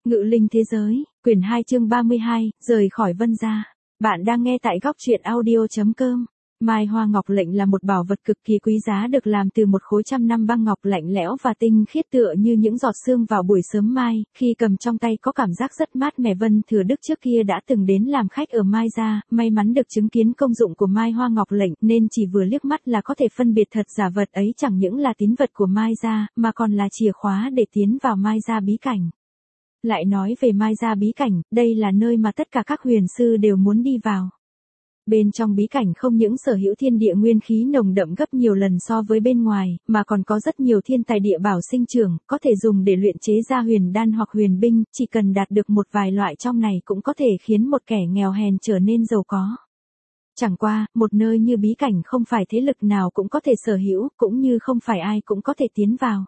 Ngự linh thế giới, quyển 2 chương 32, rời khỏi Vân gia. Bạn đang nghe tại góc truyện audio.com. Mai hoa ngọc lệnh là một bảo vật cực kỳ quý giá được làm từ một khối trăm năm băng ngọc lạnh lẽo và tinh khiết tựa như những giọt sương vào buổi sớm mai, khi cầm trong tay có cảm giác rất mát mẻ. Vân Thừa Đức trước kia đã từng đến làm khách ở Mai gia, may mắn được chứng kiến công dụng của mai hoa ngọc lệnh nên chỉ vừa liếc mắt là có thể phân biệt thật giả. Vật ấy chẳng những là tín vật của Mai gia, mà còn là chìa khóa để tiến vào Mai gia bí cảnh. Lại nói về Mai gia bí cảnh, đây là nơi mà tất cả các huyền sư đều muốn đi vào. Bên trong bí cảnh không những sở hữu thiên địa nguyên khí nồng đậm gấp nhiều lần so với bên ngoài, mà còn có rất nhiều thiên tài địa bảo sinh trưởng, có thể dùng để luyện chế ra huyền đan hoặc huyền binh, chỉ cần đạt được một vài loại trong này cũng có thể khiến một kẻ nghèo hèn trở nên giàu có. Chẳng qua, một nơi như bí cảnh không phải thế lực nào cũng có thể sở hữu, cũng như không phải ai cũng có thể tiến vào.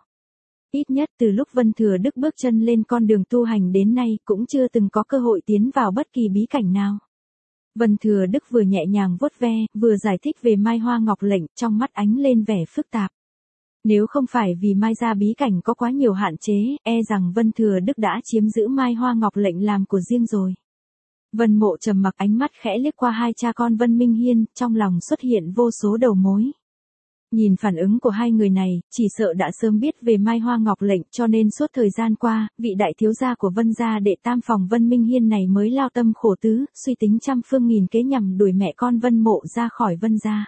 Ít nhất từ lúc Vân Thừa Đức bước chân lên con đường tu hành đến nay cũng chưa từng có cơ hội tiến vào bất kỳ bí cảnh nào. Vân Thừa Đức vừa nhẹ nhàng vuốt ve, vừa giải thích về mai hoa ngọc lệnh, trong mắt ánh lên vẻ phức tạp. Nếu không phải vì Mai gia bí cảnh có quá nhiều hạn chế, e rằng Vân Thừa Đức đã chiếm giữ mai hoa ngọc lệnh làm của riêng rồi. Vân Mộ trầm mặc, ánh mắt khẽ liếc qua hai cha con Vân Minh Hiên, trong lòng xuất hiện vô số đầu mối. Nhìn phản ứng của hai người này, chỉ sợ đã sớm biết về mai hoa ngọc lệnh, cho nên suốt thời gian qua, vị đại thiếu gia của Vân gia đệ tam phòng Vân Minh Hiên này mới lao tâm khổ tứ, suy tính trăm phương nghìn kế nhằm đuổi mẹ con Vân Mộ ra khỏi Vân gia.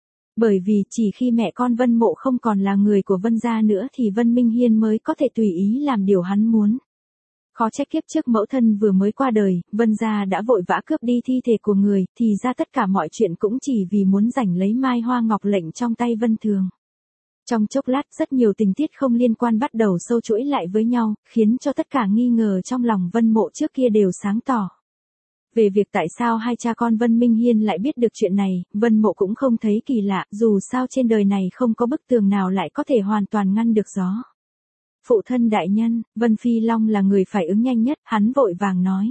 Bởi vì chỉ khi mẹ con Vân Mộ không còn là người của Vân gia nữa thì Vân Minh Hiên mới có thể tùy ý làm điều hắn muốn. Khó trách kiếp trước mẫu thân vừa mới qua đời, Vân gia đã vội vã cướp đi thi thể của người, thì ra tất cả mọi chuyện cũng chỉ vì muốn giành lấy mai hoa ngọc lệnh trong tay Vân Thường. Trong chốc lát rất nhiều tình tiết không liên quan bắt đầu sâu chuỗi lại với nhau, khiến cho tất cả nghi ngờ trong lòng Vân Mộ trước kia đều sáng tỏ. Về việc tại sao hai cha con Vân Minh Hiên lại biết được chuyện này, Vân Mộ cũng không thấy kỳ lạ, dù sao trên đời này không có bức tường nào lại có thể hoàn toàn ngăn được gió. Phụ thân đại nhân, Vân Phi Long là người phải ứng nhanh nhất, hắn vội vàng nói.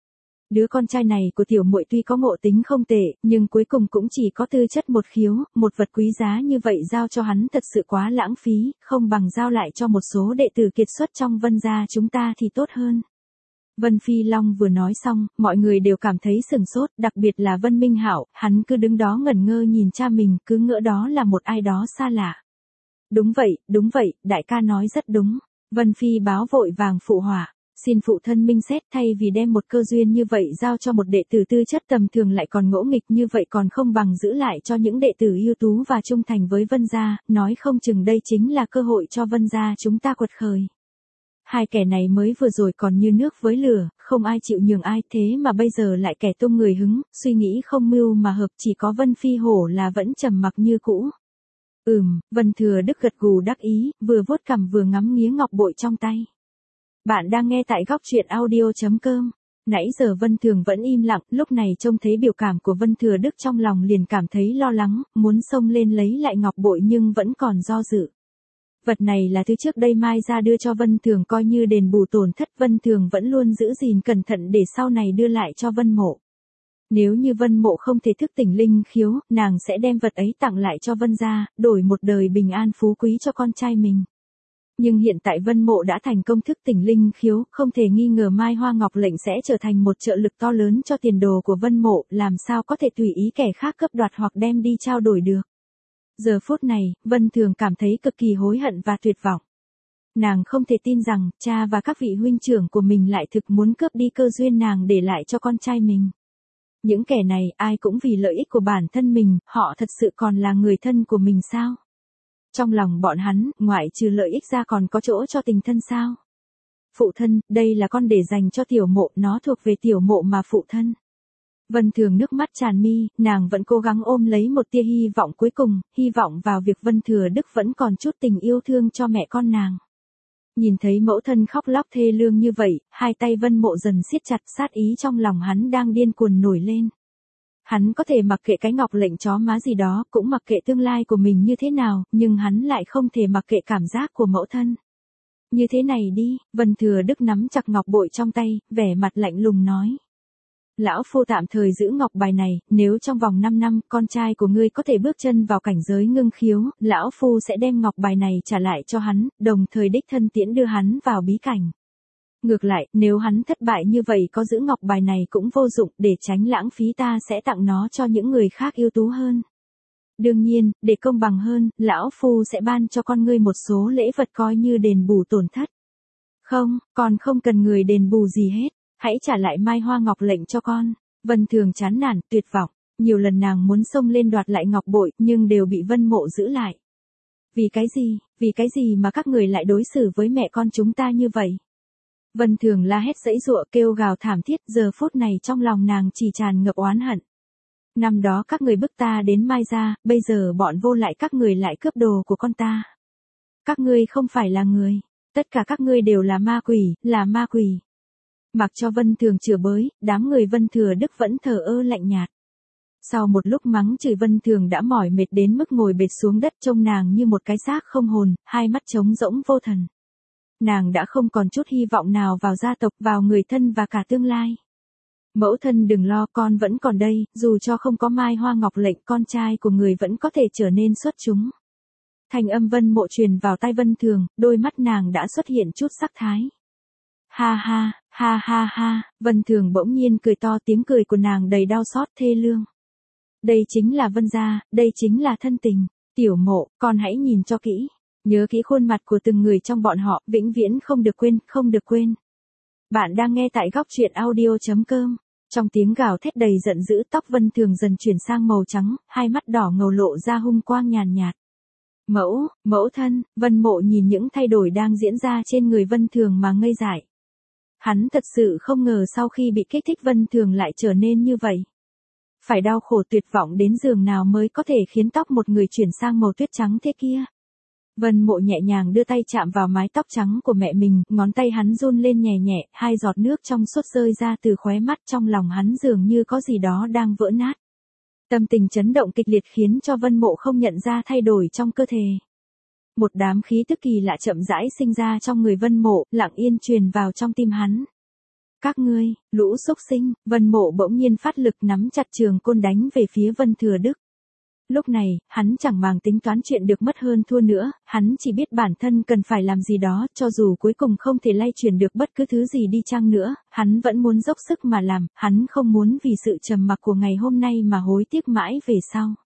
Đứa con trai này của tiểu muội tuy có ngộ tính không tệ, nhưng cuối cùng cũng chỉ có tư chất một khiếu, một vật quý giá như vậy giao cho hắn thật sự quá lãng phí, không bằng giao lại cho một số đệ tử kiệt xuất trong Vân gia chúng ta thì tốt hơn. Vân Phi Long vừa nói xong, mọi người đều cảm thấy sửng sốt, đặc biệt là Vân Minh Hạo, hắn cứ đứng đó ngẩn ngơ nhìn cha mình, cứ ngỡ đó là một ai đó xa lạ. Đúng vậy, đại ca nói rất đúng. Vân Phi báo vội vàng phụ họa, xin phụ thân minh xét, thay vì đem một cơ duyên như vậy giao cho một đệ tử tư chất tầm thường lại còn ngỗ nghịch như vậy, còn không bằng giữ lại cho những đệ tử ưu tú và trung thành với Vân gia, nói không chừng đây chính là cơ hội cho Vân gia chúng ta quật khởi. Hai kẻ này mới vừa rồi còn như nước với lửa, không ai chịu nhường ai, thế mà bây giờ lại kẻ tung người hứng, suy nghĩ không mưu mà hợp, chỉ có Vân Phi Hổ là vẫn trầm mặc như cũ. Vân Thừa Đức gật gù đắc ý, vừa vuốt cằm vừa ngắm nghía ngọc bội trong tay. Bạn đang nghe tại góc truyện audio.com. Nãy giờ Vân Thường vẫn im lặng, lúc này trông thấy biểu cảm của Vân Thừa Đức trong lòng liền cảm thấy lo lắng, muốn xông lên lấy lại ngọc bội nhưng vẫn còn do dự. Vật này là thứ trước đây Mai gia đưa cho Vân Thường coi như đền bù tổn thất, Vân Thường vẫn luôn giữ gìn cẩn thận để sau này đưa lại cho Vân Mộ. Nếu như Vân Mộ không thể thức tỉnh linh khiếu, nàng sẽ đem vật ấy tặng lại cho Vân gia, đổi một đời bình an phú quý cho con trai mình. Nhưng hiện tại Vân Mộ đã thành công thức tỉnh linh khiếu, không thể nghi ngờ mai hoa ngọc lệnh sẽ trở thành một trợ lực to lớn cho tiền đồ của Vân Mộ, làm sao có thể tùy ý kẻ khác cướp đoạt hoặc đem đi trao đổi được. Giờ phút này, Vân Thường cảm thấy cực kỳ hối hận và tuyệt vọng. Nàng không thể tin rằng, cha và các vị huynh trưởng của mình lại thực muốn cướp đi cơ duyên nàng để lại cho con trai mình. Những kẻ này, ai cũng vì lợi ích của bản thân mình, họ thật sự còn là người thân của mình sao? Trong lòng bọn hắn, ngoại trừ lợi ích ra còn có chỗ cho tình thân sao? Phụ thân, đây là con để dành cho tiểu mộ, nó thuộc về tiểu mộ mà phụ thân. Vân Thường nước mắt tràn mi, nàng vẫn cố gắng ôm lấy một tia hy vọng cuối cùng, hy vọng vào việc Vân Thừa Đức vẫn còn chút tình yêu thương cho mẹ con nàng. Nhìn thấy mẫu thân khóc lóc thê lương như vậy, hai tay Vân Mộ dần siết chặt, sát ý trong lòng hắn đang điên cuồng nổi lên. Hắn có thể mặc kệ cái ngọc lệnh chó má gì đó, cũng mặc kệ tương lai của mình như thế nào, nhưng hắn lại không thể mặc kệ cảm giác của mẫu thân. Như thế này đi, Vân Thừa Đức nắm chặt ngọc bội trong tay, vẻ mặt lạnh lùng nói. Lão phu tạm thời giữ ngọc bài này, nếu trong vòng 5 năm con trai của ngươi có thể bước chân vào cảnh giới ngưng khiếu, lão phu sẽ đem ngọc bài này trả lại cho hắn, đồng thời đích thân tiễn đưa hắn vào bí cảnh. Ngược lại, nếu hắn thất bại như vậy có giữ ngọc bài này cũng vô dụng, để tránh lãng phí ta sẽ tặng nó cho những người khác ưu tú hơn. Đương nhiên, để công bằng hơn, lão phu sẽ ban cho con ngươi một số lễ vật coi như đền bù tổn thất. Không, con không cần người đền bù gì hết, hãy trả lại Mai Hoa Ngọc lệnh cho con. Vân Thường chán nản, tuyệt vọng, nhiều lần nàng muốn xông lên đoạt lại ngọc bội, nhưng đều bị Vân Mộ giữ lại. Vì cái gì mà các người lại đối xử với mẹ con chúng ta như vậy? Vân Thường la hét giãy giụa kêu gào thảm thiết, giờ phút này trong lòng nàng chỉ tràn ngập oán hận. Năm đó các người bức ta đến Mai gia, bây giờ bọn vô lại các người lại cướp đồ của con ta. Các ngươi không phải là người, tất cả các ngươi đều là ma quỷ, là ma quỷ. Mặc cho Vân Thường chửi bới, đám người Vân Thừa Đức vẫn thờ ơ lạnh nhạt. Sau một lúc mắng chửi Vân Thường đã mỏi mệt đến mức ngồi bệt xuống đất trông nàng như một cái xác không hồn, hai mắt trống rỗng vô thần. Nàng đã không còn chút hy vọng nào vào gia tộc, vào người thân và cả tương lai. Mẫu thân đừng lo, con vẫn còn đây, dù cho không có Mai Hoa Ngọc lệnh, con trai của người vẫn có thể trở nên xuất chúng. Thanh âm Vân Mộ truyền vào tai Vân Thường, đôi mắt nàng đã xuất hiện chút sắc thái. Ha ha, ha ha ha, Vân Thường bỗng nhiên cười to, tiếng cười của nàng đầy đau xót thê lương. Đây chính là Vân gia, đây chính là thân tình. Tiểu Mộ, con hãy nhìn cho kỹ. Nhớ kỹ khuôn mặt của từng người trong bọn họ, vĩnh viễn không được quên, không được quên. Bạn đang nghe tại góc truyện audio.com. Trong tiếng gào thét đầy giận dữ, tóc Vân Thường dần chuyển sang màu trắng, hai mắt đỏ ngầu lộ ra hung quang nhàn nhạt. Mẫu thân, Vân Mộ nhìn những thay đổi đang diễn ra trên người Vân Thường mà ngây dại. Hắn thật sự không ngờ sau khi bị kích thích Vân Thường lại trở nên như vậy. Phải đau khổ tuyệt vọng đến giường nào mới có thể khiến tóc một người chuyển sang màu tuyết trắng thế kia. Vân Mộ nhẹ nhàng đưa tay chạm vào mái tóc trắng của mẹ mình, ngón tay hắn run lên nhẹ nhẹ, hai giọt nước trong suốt rơi ra từ khóe mắt, trong lòng hắn dường như có gì đó đang vỡ nát. Tâm tình chấn động kịch liệt khiến cho Vân Mộ không nhận ra thay đổi trong cơ thể. Một đám khí tức kỳ lạ chậm rãi sinh ra trong người Vân Mộ, lặng yên truyền vào trong tim hắn. Các ngươi, lũ xúc sinh, Vân Mộ bỗng nhiên phát lực nắm chặt trường côn đánh về phía Vân Thừa Đức. Lúc này, hắn chẳng màng tính toán chuyện được mất hơn thua nữa, hắn chỉ biết bản thân cần phải làm gì đó, cho dù cuối cùng không thể lay chuyển được bất cứ thứ gì đi chăng nữa, hắn vẫn muốn dốc sức mà làm, hắn không muốn vì sự trầm mặc của ngày hôm nay mà hối tiếc mãi về sau.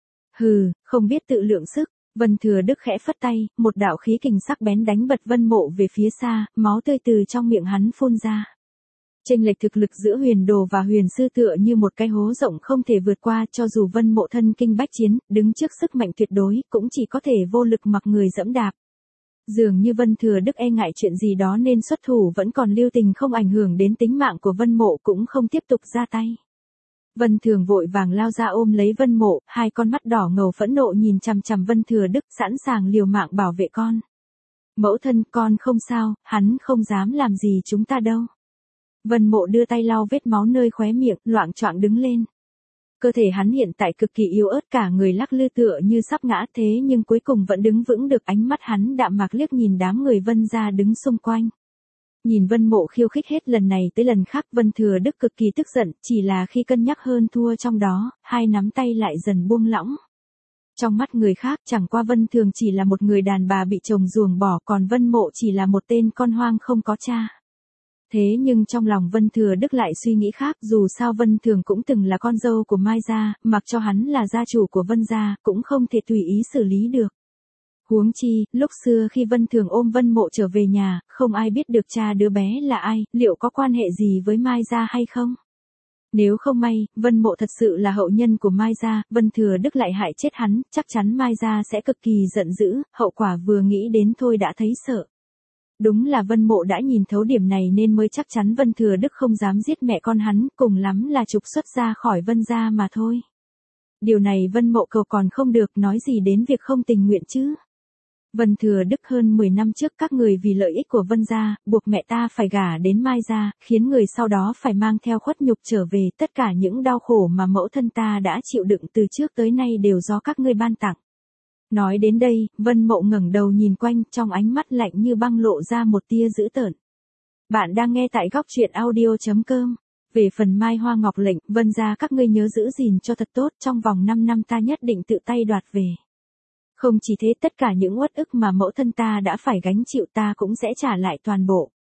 Hừ, không biết tự lượng sức, Vân Thừa Đức khẽ phất tay, một đạo khí kình sắc bén đánh bật Vân Mộ về phía xa, máu tươi từ trong miệng hắn phun ra. Chênh lệch thực lực giữa Huyền Đồ và Huyền Sư tựa như một cái hố rộng không thể vượt qua, cho dù Vân Mộ thân kinh bách chiến, đứng trước sức mạnh tuyệt đối, cũng chỉ có thể vô lực mặc người dẫm đạp. Dường như Vân Thừa Đức e ngại chuyện gì đó nên xuất thủ vẫn còn lưu tình, không ảnh hưởng đến tính mạng của Vân Mộ, cũng không tiếp tục ra tay. Vân Thường vội vàng lao ra ôm lấy Vân Mộ, hai con mắt đỏ ngầu phẫn nộ nhìn chằm chằm Vân Thừa Đức, sẵn sàng liều mạng bảo vệ con. Mẫu thân, con không sao, hắn không dám làm gì chúng ta đâu. Vân Mộ đưa tay lau vết máu nơi khóe miệng, loạng choạng đứng lên. Cơ thể hắn hiện tại cực kỳ yếu ớt, cả người lắc lư tựa như sắp ngã, thế nhưng cuối cùng vẫn đứng vững được. Ánh mắt hắn đạm mạc liếc nhìn đám người Vân gia đứng xung quanh. Nhìn Vân Mộ khiêu khích hết lần này tới lần khác, Vân Thừa Đức cực kỳ tức giận, chỉ là khi cân nhắc hơn thua trong đó, hai nắm tay lại dần buông lỏng. Trong mắt người khác, chẳng qua Vân Thường chỉ là một người đàn bà bị chồng ruồng bỏ, còn Vân Mộ chỉ là một tên con hoang không có cha. Thế nhưng trong lòng Vân Thừa Đức lại suy nghĩ khác, dù sao Vân Thường cũng từng là con dâu của Mai gia, mặc cho hắn là gia chủ của Vân gia, cũng không thể tùy ý xử lý được. Huống chi, lúc xưa khi Vân Thường ôm Vân Mộ trở về nhà, không ai biết được cha đứa bé là ai, liệu có quan hệ gì với Mai gia hay không? Nếu không may, Vân Mộ thật sự là hậu nhân của Mai gia, Vân Thừa Đức lại hại chết hắn, chắc chắn Mai gia sẽ cực kỳ giận dữ, hậu quả vừa nghĩ đến thôi đã thấy sợ. Đúng là Vân Mộ đã nhìn thấu điểm này nên mới chắc chắn Vân Thừa Đức không dám giết mẹ con hắn, cùng lắm là trục xuất ra khỏi Vân gia mà thôi. Điều này Vân Mộ cầu còn không được, nói gì đến việc không tình nguyện chứ. Vân Thừa Đức, hơn 10 năm trước các người vì lợi ích của Vân gia, buộc mẹ ta phải gả đến Mai gia, khiến người sau đó phải mang theo khuất nhục trở về, tất cả những đau khổ mà mẫu thân ta đã chịu đựng từ trước tới nay đều do các ngươi ban tặng. Nói đến đây, Vân Mộ ngẩng đầu nhìn quanh, trong ánh mắt lạnh như băng lộ ra một tia dữ tợn. Bạn đang nghe tại góc truyện audio.com. Về phần Mai Hoa Ngọc lệnh, Vân gia các ngươi nhớ giữ gìn cho thật tốt, trong vòng 5 năm ta nhất định tự tay đoạt về. Không chỉ thế, tất cả những uất ức mà mẫu thân ta đã phải gánh chịu ta cũng sẽ trả lại toàn bộ.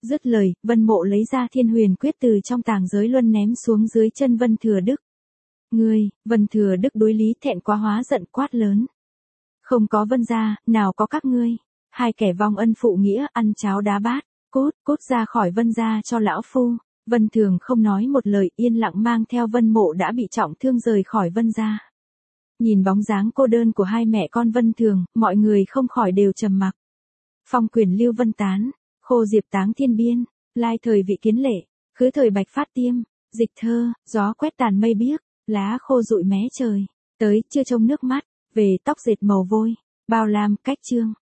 Dứt lời, Vân Mộ lấy ra Thiên Huyền Quyết từ trong tàng giới luân ném xuống dưới chân Vân Thừa Đức. Ngươi, Vân Thừa Đức đối lý thẹn quá hóa giận quát lớn. Không có Vân gia, nào có các ngươi. Hai kẻ vong ân phụ nghĩa ăn cháo đá bát, cút ra khỏi Vân gia cho lão phu. Vân Thường không nói một lời yên lặng mang theo Vân Mộ đã bị trọng thương rời khỏi Vân gia. Nhìn bóng dáng cô đơn của hai mẹ con Vân Thường, mọi người không khỏi đều trầm mặc. Phong quyền lưu vân tán, khô diệp táng thiên biên, lai thời vị kiến lệ, khứ thời bạch phát tiêm, dịch thơ, gió quét tàn mây biếc, lá khô rụi mé trời, tới chưa trông nước mắt, về tóc dệt màu vôi, bao lam cách chương.